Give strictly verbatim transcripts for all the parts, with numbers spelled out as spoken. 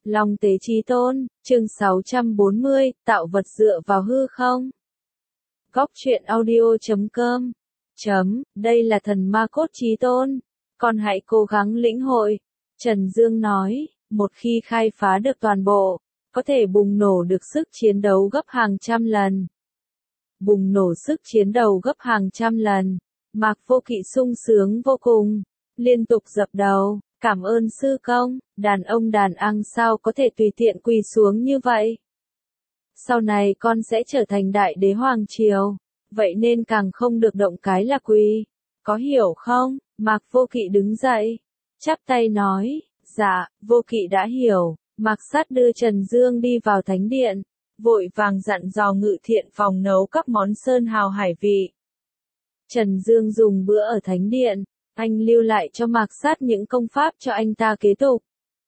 Long Tế Chí Tôn, chương sáu trăm bốn mươi, tạo vật dựa vào hư không? Góc truyện audio chấm com chấm, đây là thần ma cốt Chí Tôn. Con hãy cố gắng lĩnh hội. Trần Dương nói, một khi khai phá được toàn bộ, có thể bùng nổ được sức chiến đấu gấp hàng trăm lần. Bùng nổ sức chiến đấu gấp hàng trăm lần. Mạc Vô Kỵ sung sướng vô cùng, liên tục dập đầu, cảm ơn sư công, đàn ông đàn ăn sao có thể tùy tiện quỳ xuống như vậy. Sau này con sẽ trở thành đại đế hoàng triều, vậy nên càng không được động cái là quỳ, có hiểu không? Mạc Vô Kỵ đứng dậy, chắp tay nói, dạ, Vô Kỵ đã hiểu. Mạc Sát đưa Trần Dương đi vào thánh điện, vội vàng dặn dò ngự thiện phòng nấu các món sơn hào hải vị. Trần Dương dùng bữa ở thánh điện, anh lưu lại cho Mạc Sát những công pháp cho anh ta kế tục.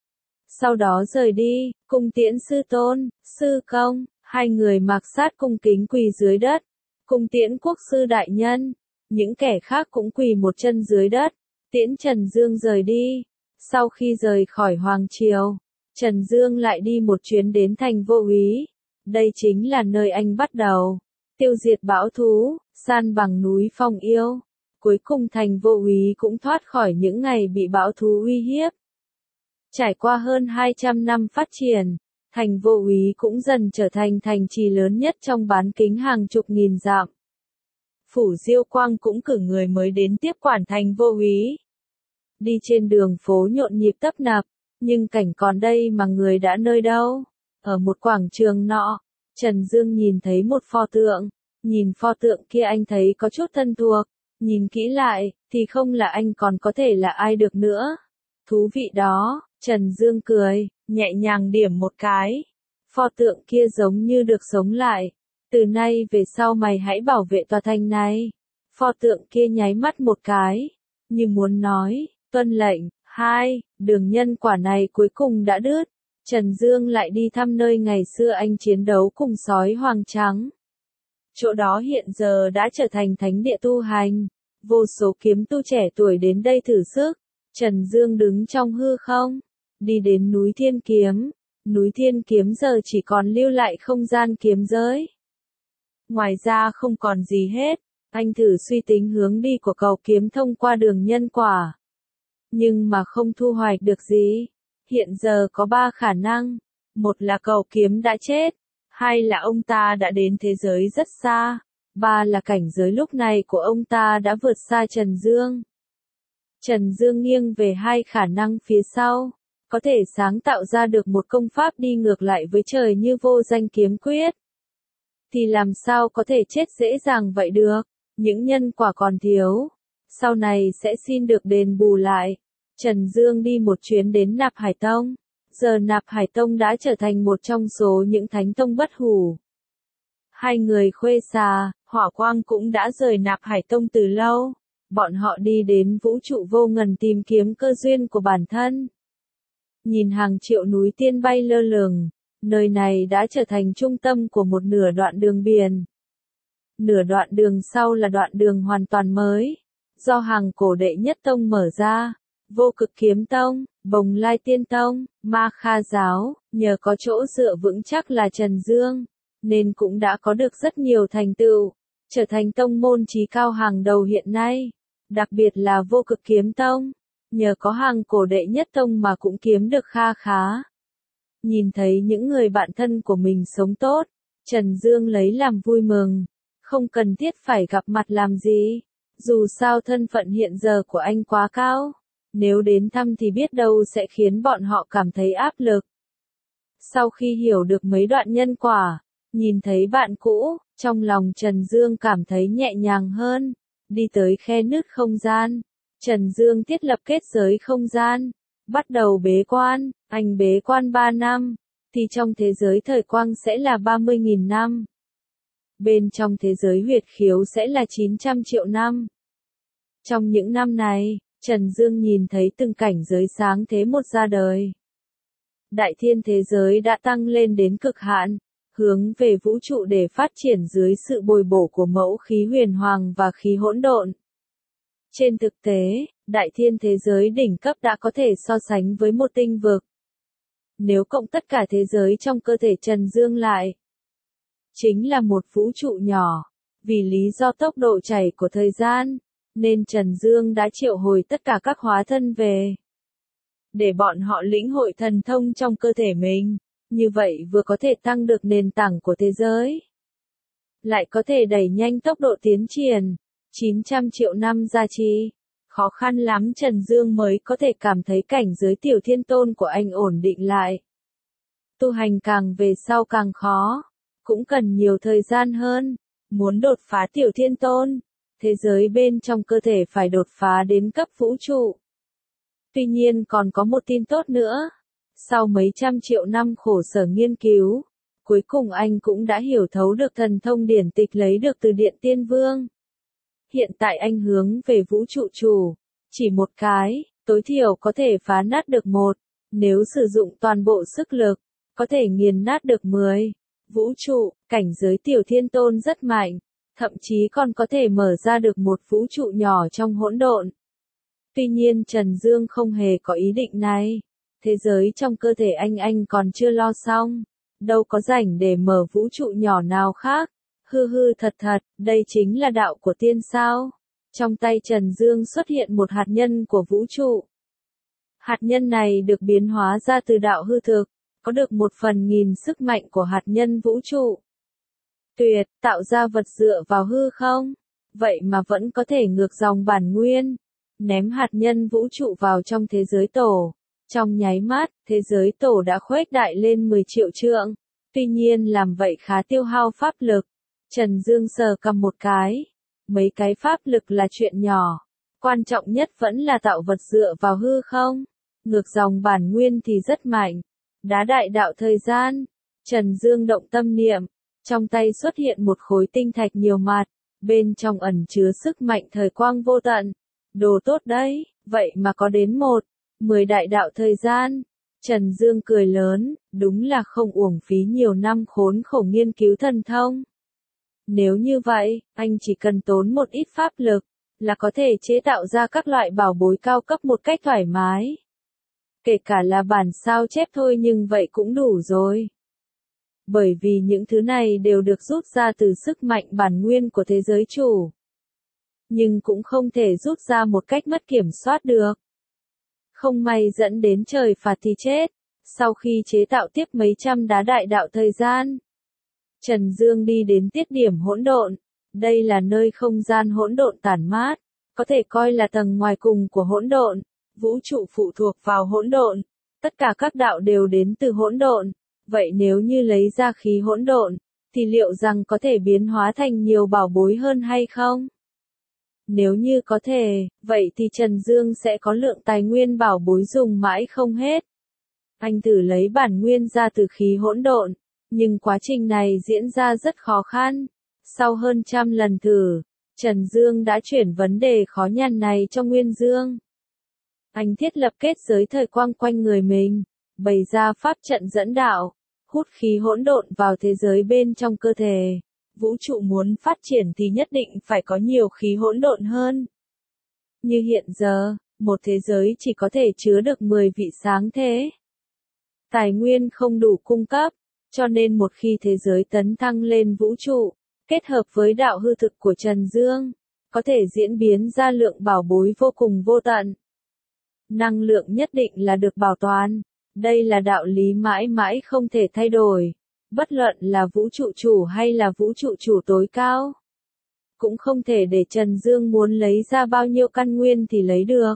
Sau đó rời đi, cung tiễn sư tôn, sư công, hai người Mạc Sát cung kính quỳ dưới đất, cung tiễn quốc sư đại nhân, những kẻ khác cũng quỳ một chân dưới đất, tiễn Trần Dương rời đi. Sau khi rời khỏi Hoàng Triều, Trần Dương lại đi một chuyến đến thành Vô Úy, đây chính là nơi anh bắt đầu tiêu diệt bão thú, san bằng núi Phong Yêu. Cuối cùng thành Vô Úy cũng thoát khỏi những ngày bị bão thú uy hiếp. Trải qua hơn hai trăm năm phát triển, thành Vô Úy cũng dần trở thành thành trì lớn nhất trong bán kính hàng chục nghìn dặm. Phủ Diêu Quang cũng cử người mới đến tiếp quản thành Vô Úy. Đi trên đường phố nhộn nhịp tấp nập, nhưng cảnh còn đây mà người đã nơi đâu. Ở một quảng trường nọ, Trần Dương nhìn thấy một pho tượng, nhìn pho tượng kia anh thấy có chút thân thuộc. Nhìn kỹ lại, thì không là anh còn có thể là ai được nữa. Thú vị đó, Trần Dương cười, nhẹ nhàng điểm một cái. Pho tượng kia giống như được sống lại. Từ nay về sau mày hãy bảo vệ tòa thành này. Pho tượng kia nháy mắt một cái, như muốn nói, tuân lệnh. Hai, đường nhân quả này cuối cùng đã đứt. Trần Dương lại đi thăm nơi ngày xưa anh chiến đấu cùng sói hoàng trắng. Chỗ đó hiện giờ đã trở thành thánh địa tu hành. Vô số kiếm tu trẻ tuổi đến đây thử sức. Trần Dương đứng trong hư không, đi đến núi Thiên Kiếm. Núi Thiên Kiếm giờ chỉ còn lưu lại không gian kiếm giới. Ngoài ra không còn gì hết. Anh thử suy tính hướng đi của cầu kiếm thông qua đường nhân quả. Nhưng mà không thu hoạch được gì. Hiện giờ có ba khả năng. Một là cầu kiếm đã chết. Hai là ông ta đã đến thế giới rất xa. Ba là cảnh giới lúc này của ông ta đã vượt xa Trần Dương. Trần Dương nghiêng về hai khả năng phía sau. Có thể sáng tạo ra được một công pháp đi ngược lại với trời như vô danh kiếm quyết. Thì làm sao có thể chết dễ dàng vậy được. Những nhân quả còn thiếu. Sau này sẽ xin được đền bù lại. Trần Dương đi một chuyến đến Nạp Hải Tông. Giờ Nạp Hải Tông đã trở thành một trong số những thánh tông bất hủ. Hai người Khuê Xà, Hỏa Quang cũng đã rời Nạp Hải Tông từ lâu. Bọn họ đi đến vũ trụ vô ngần tìm kiếm cơ duyên của bản thân. Nhìn hàng triệu núi tiên bay lơ lửng, nơi này đã trở thành trung tâm của một nửa đoạn đường biển. Nửa đoạn đường sau là đoạn đường hoàn toàn mới, do hàng cổ đệ nhất tông mở ra. Vô Cực Kiếm Tông, Bồng Lai Tiên Tông, Ma Kha Giáo, nhờ có chỗ dựa vững chắc là Trần Dương, nên cũng đã có được rất nhiều thành tựu, trở thành tông môn chí cao hàng đầu hiện nay. Đặc biệt là Vô Cực Kiếm Tông, nhờ có hàng cổ đệ nhất tông mà cũng kiếm được kha khá. Nhìn thấy những người bạn thân của mình sống tốt, Trần Dương lấy làm vui mừng, không cần thiết phải gặp mặt làm gì, dù sao thân phận hiện giờ của anh quá cao. Nếu đến thăm thì biết đâu sẽ khiến bọn họ cảm thấy áp lực. Sau khi hiểu được mấy đoạn nhân quả, nhìn thấy bạn cũ, trong lòng Trần Dương cảm thấy nhẹ nhàng hơn. Đi tới khe nứt không gian, Trần Dương thiết lập kết giới không gian, bắt đầu bế quan. Anh bế quan ba năm, thì trong thế giới thời quang sẽ là ba mươi nghìn năm. Bên trong thế giới huyệt khiếu sẽ là chín trăm triệu năm. Trong những năm này, Trần Dương nhìn thấy từng cảnh giới sáng thế một ra đời. Đại thiên thế giới đã tăng lên đến cực hạn, hướng về vũ trụ để phát triển dưới sự bồi bổ của mẫu khí huyền hoàng và khí hỗn độn. Trên thực tế, đại thiên thế giới đỉnh cấp đã có thể so sánh với một tinh vực. Nếu cộng tất cả thế giới trong cơ thể Trần Dương lại, chính là một vũ trụ nhỏ. Vì lý do tốc độ chảy của thời gian, nên Trần Dương đã triệu hồi tất cả các hóa thân về, để bọn họ lĩnh hội thần thông trong cơ thể mình. Như vậy vừa có thể tăng được nền tảng của thế giới, lại có thể đẩy nhanh tốc độ tiến triển. chín trăm triệu năm gia trì, khó khăn lắm Trần Dương mới có thể cảm thấy cảnh giới tiểu thiên tôn của anh ổn định lại. Tu hành càng về sau càng khó, cũng cần nhiều thời gian hơn. Muốn đột phá tiểu thiên tôn, thế giới bên trong cơ thể phải đột phá đến cấp vũ trụ. Tuy nhiên còn có một tin tốt nữa. Sau mấy trăm triệu năm khổ sở nghiên cứu, cuối cùng anh cũng đã hiểu thấu được thần thông điển tịch lấy được từ Điện Tiên Vương. Hiện tại anh hướng về vũ trụ chủ, chỉ một cái, tối thiểu có thể phá nát được một, nếu sử dụng toàn bộ sức lực, có thể nghiền nát được mười. Vũ trụ, cảnh giới tiểu thiên tôn rất mạnh, thậm chí còn có thể mở ra được một vũ trụ nhỏ trong hỗn độn. Tuy nhiên Trần Dương không hề có ý định này. Thế giới trong cơ thể anh anh còn chưa lo xong, đâu có rảnh để mở vũ trụ nhỏ nào khác. Hư hư thật thật, đây chính là đạo của tiên sao. Trong tay Trần Dương xuất hiện một hạt nhân của vũ trụ. Hạt nhân này được biến hóa ra từ đạo hư thực, có được một phần nghìn sức mạnh của hạt nhân vũ trụ. Tuyệt, tạo ra vật dựa vào hư không? Vậy mà vẫn có thể ngược dòng bản nguyên. Ném hạt nhân vũ trụ vào trong thế giới tổ. Trong nháy mắt, thế giới tổ đã khuếch đại lên mười triệu trượng. Tuy nhiên làm vậy khá tiêu hao pháp lực. Trần Dương sờ cầm một cái. Mấy cái pháp lực là chuyện nhỏ. Quan trọng nhất vẫn là tạo vật dựa vào hư không. Ngược dòng bản nguyên thì rất mạnh. Đá đại đạo thời gian. Trần Dương động tâm niệm. Trong tay xuất hiện một khối tinh thạch nhiều mặt. Bên trong ẩn chứa sức mạnh thời quang vô tận. Đồ tốt đấy, vậy mà có đến một, mười đại đạo thời gian. Trần Dương cười lớn, đúng là không uổng phí nhiều năm khốn khổ nghiên cứu thần thông. Nếu như vậy, anh chỉ cần tốn một ít pháp lực, là có thể chế tạo ra các loại bảo bối cao cấp một cách thoải mái. Kể cả là bản sao chép thôi nhưng vậy cũng đủ rồi. Bởi vì những thứ này đều được rút ra từ sức mạnh bản nguyên của thế giới chủ. Nhưng cũng không thể rút ra một cách mất kiểm soát được. Không may dẫn đến trời phạt thì chết. Sau khi chế tạo tiếp mấy trăm đá đại đạo thời gian, Trần Dương đi đến tiết điểm hỗn độn. Đây là nơi không gian hỗn độn tản mát, có thể coi là tầng ngoài cùng của hỗn độn. Vũ trụ phụ thuộc vào hỗn độn, tất cả các đạo đều đến từ hỗn độn. Vậy nếu như lấy ra khí hỗn độn, thì liệu rằng có thể biến hóa thành nhiều bảo bối hơn hay không? Nếu như có thể, vậy thì Trần Dương sẽ có lượng tài nguyên bảo bối dùng mãi không hết. Anh thử lấy bản nguyên ra từ khí hỗn độn, nhưng quá trình này diễn ra rất khó khăn. Sau hơn trăm lần thử, Trần Dương đã chuyển vấn đề khó nhằn này cho Nguyên Dương. Anh thiết lập kết giới thời quang quanh người mình, bày ra pháp trận dẫn đạo, hút khí hỗn độn vào thế giới bên trong cơ thể. Vũ trụ muốn phát triển thì nhất định phải có nhiều khí hỗn độn hơn. Như hiện giờ, một thế giới chỉ có thể chứa được mười vị sáng thế. Tài nguyên không đủ cung cấp, cho nên một khi thế giới tấn thăng lên vũ trụ, kết hợp với đạo hư thực của Trần Dương, có thể diễn biến ra lượng bảo bối vô cùng vô tận. Năng lượng nhất định là được bảo toàn. Đây là đạo lý mãi mãi không thể thay đổi. Bất luận là vũ trụ chủ hay là vũ trụ chủ tối cao, cũng không thể để Trần Dương muốn lấy ra bao nhiêu căn nguyên thì lấy được.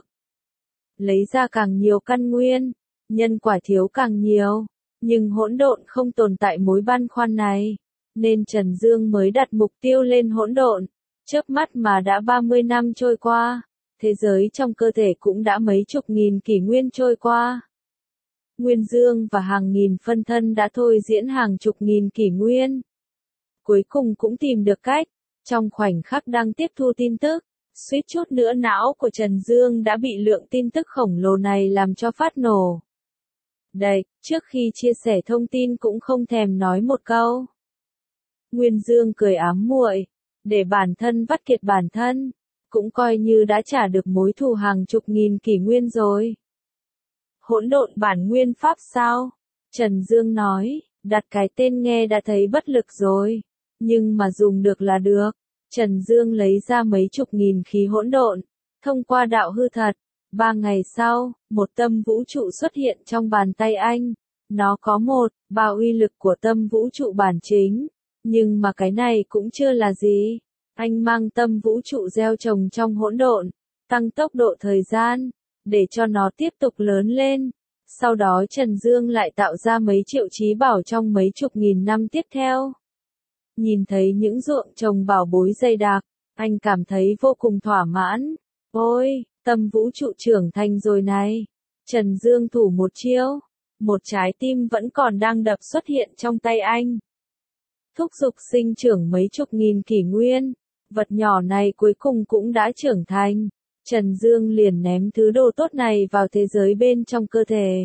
Lấy ra càng nhiều căn nguyên, nhân quả thiếu càng nhiều. Nhưng hỗn độn không tồn tại mối băn khoăn này, nên Trần Dương mới đặt mục tiêu lên hỗn độn. Chớp mắt mà đã ba mươi năm trôi qua, thế giới trong cơ thể cũng đã mấy chục nghìn kỷ nguyên trôi qua. Nguyên Dương và hàng nghìn phân thân đã thôi diễn hàng chục nghìn kỷ nguyên. Cuối cùng cũng tìm được cách, trong khoảnh khắc đang tiếp thu tin tức, suýt chút nữa não của Trần Dương đã bị lượng tin tức khổng lồ này làm cho phát nổ. Đây, trước khi chia sẻ thông tin cũng không thèm nói một câu. Nguyên Dương cười ám muội, để bản thân vắt kiệt bản thân, cũng coi như đã trả được mối thù hàng chục nghìn kỷ nguyên rồi. Hỗn độn bản nguyên pháp sao? Trần Dương nói, đặt cái tên nghe đã thấy bất lực rồi, nhưng mà dùng được là được. Trần Dương lấy ra mấy chục nghìn khí hỗn độn, thông qua đạo hư thật. Ba ngày sau, một tâm vũ trụ xuất hiện trong bàn tay anh. Nó có một, ba uy lực của tâm vũ trụ bản chính. Nhưng mà cái này cũng chưa là gì. Anh mang tâm vũ trụ gieo trồng trong hỗn độn, tăng tốc độ thời gian, để cho nó tiếp tục lớn lên. Sau đó Trần Dương lại tạo ra mấy triệu trí bảo trong mấy chục nghìn năm tiếp theo. Nhìn thấy những ruộng trồng bảo bối dày đặc, anh cảm thấy vô cùng thỏa mãn. Ôi, tâm vũ trụ trưởng thành rồi này. Trần Dương thủ một chiêu, một trái tim vẫn còn đang đập xuất hiện trong tay anh. Thúc giục sinh trưởng mấy chục nghìn kỷ nguyên, vật nhỏ này cuối cùng cũng đã trưởng thành. Trần Dương liền ném thứ đồ tốt này vào thế giới bên trong cơ thể.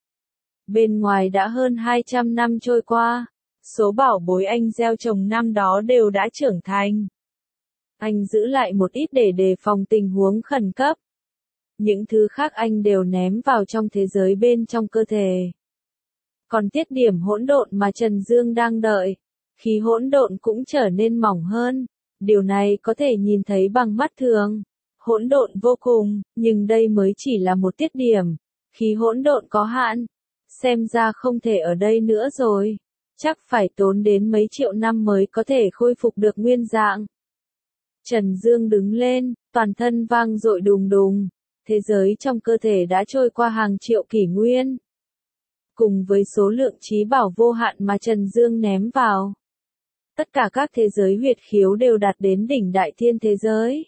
Bên ngoài đã hơn hai trăm năm trôi qua, số bảo bối anh gieo trồng năm đó đều đã trưởng thành. Anh giữ lại một ít để đề phòng tình huống khẩn cấp. Những thứ khác anh đều ném vào trong thế giới bên trong cơ thể. Còn tiết điểm hỗn độn mà Trần Dương đang đợi, khí hỗn độn cũng trở nên mỏng hơn. Điều này có thể nhìn thấy bằng mắt thường. Hỗn độn vô cùng, nhưng đây mới chỉ là một tiết điểm. Khí hỗn độn có hạn. Xem ra không thể ở đây nữa rồi. Chắc phải tốn đến mấy triệu năm mới có thể khôi phục được nguyên dạng. Trần Dương đứng lên, toàn thân vang dội đùng đùng. Thế giới trong cơ thể đã trôi qua hàng triệu kỷ nguyên. Cùng với số lượng trí bảo vô hạn mà Trần Dương ném vào. Tất cả các thế giới huyệt khiếu đều đạt đến đỉnh đại thiên thế giới.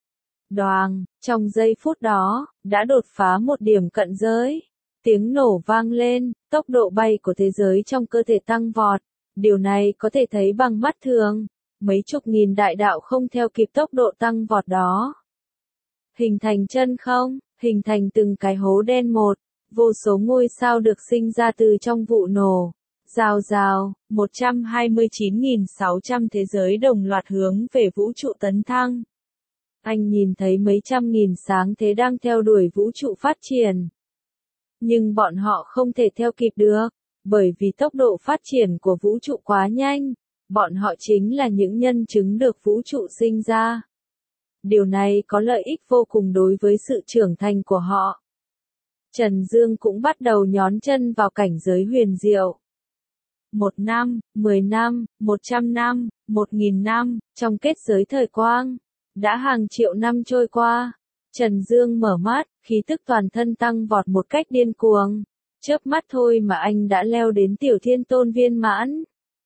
Đoàng, trong giây phút đó, đã đột phá một điểm cận giới. Tiếng nổ vang lên, tốc độ bay của thế giới trong cơ thể tăng vọt. Điều này có thể thấy bằng mắt thường. Mấy chục nghìn đại đạo không theo kịp tốc độ tăng vọt đó. Hình thành chân không, hình thành từng cái hố đen một. Vô số ngôi sao được sinh ra từ trong vụ nổ. Rào rào, một trăm hai mươi chín nghìn sáu trăm thế giới đồng loạt hướng về vũ trụ tấn thăng. Anh nhìn thấy mấy trăm nghìn sáng thế đang theo đuổi vũ trụ phát triển. Nhưng bọn họ không thể theo kịp được, bởi vì tốc độ phát triển của vũ trụ quá nhanh. Bọn họ chính là những nhân chứng được vũ trụ sinh ra. Điều này có lợi ích vô cùng đối với sự trưởng thành của họ. Trần Dương cũng bắt đầu nhón chân vào cảnh giới huyền diệu. Một năm, mười năm, một trăm năm, một nghìn năm, trong kết giới thời quang. Đã hàng triệu năm trôi qua. Trần Dương mở mắt, khí tức toàn thân tăng vọt một cách điên cuồng. Chớp mắt thôi mà anh đã leo đến tiểu thiên tôn viên mãn.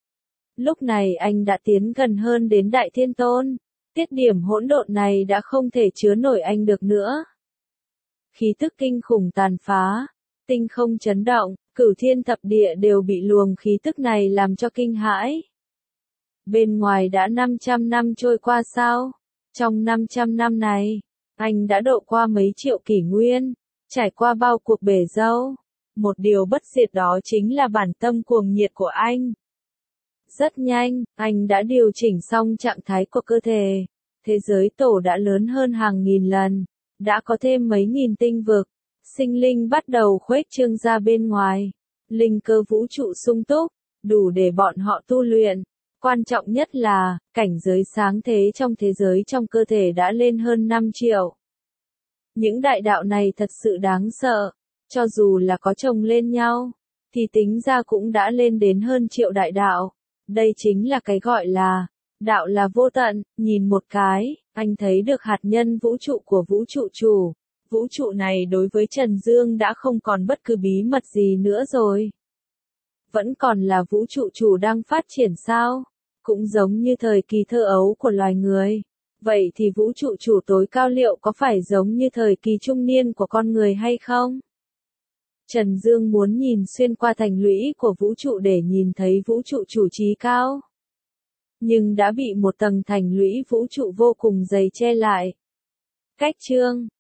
Lúc này anh đã tiến gần hơn đến đại thiên tôn. Tiết điểm hỗn độn này đã không thể chứa nổi anh được nữa. Khí tức kinh khủng tàn phá, tinh không chấn động, cửu thiên thập địa đều bị luồng khí tức này làm cho kinh hãi. Bên ngoài đã năm trăm năm trôi qua sao? Trong năm trăm năm này, anh đã độ qua mấy triệu kỷ nguyên, trải qua bao cuộc bể dâu. Một điều bất diệt đó chính là bản tâm cuồng nhiệt của anh. Rất nhanh, anh đã điều chỉnh xong trạng thái của cơ thể. Thế giới tổ đã lớn hơn hàng nghìn lần, đã có thêm mấy nghìn tinh vực. Sinh linh bắt đầu khuếch trương ra bên ngoài. Linh cơ vũ trụ sung túc, đủ để bọn họ tu luyện. Quan trọng nhất là, cảnh giới sáng thế trong thế giới trong cơ thể đã lên hơn năm triệu. Những đại đạo này thật sự đáng sợ. Cho dù là có chồng lên nhau, thì tính ra cũng đã lên đến hơn triệu đại đạo. Đây chính là cái gọi là, đạo là vô tận. Nhìn một cái, anh thấy được hạt nhân vũ trụ của vũ trụ chủ. Vũ trụ này đối với Trần Dương đã không còn bất cứ bí mật gì nữa rồi. Vẫn còn là vũ trụ chủ đang phát triển sao? Cũng giống như thời kỳ thơ ấu của loài người. Vậy thì vũ trụ chủ tối cao liệu có phải giống như thời kỳ trung niên của con người hay không? Trần Dương muốn nhìn xuyên qua thành lũy của vũ trụ để nhìn thấy vũ trụ chủ trí cao. Nhưng đã bị một tầng thành lũy vũ trụ vô cùng dày che lại. Cách chương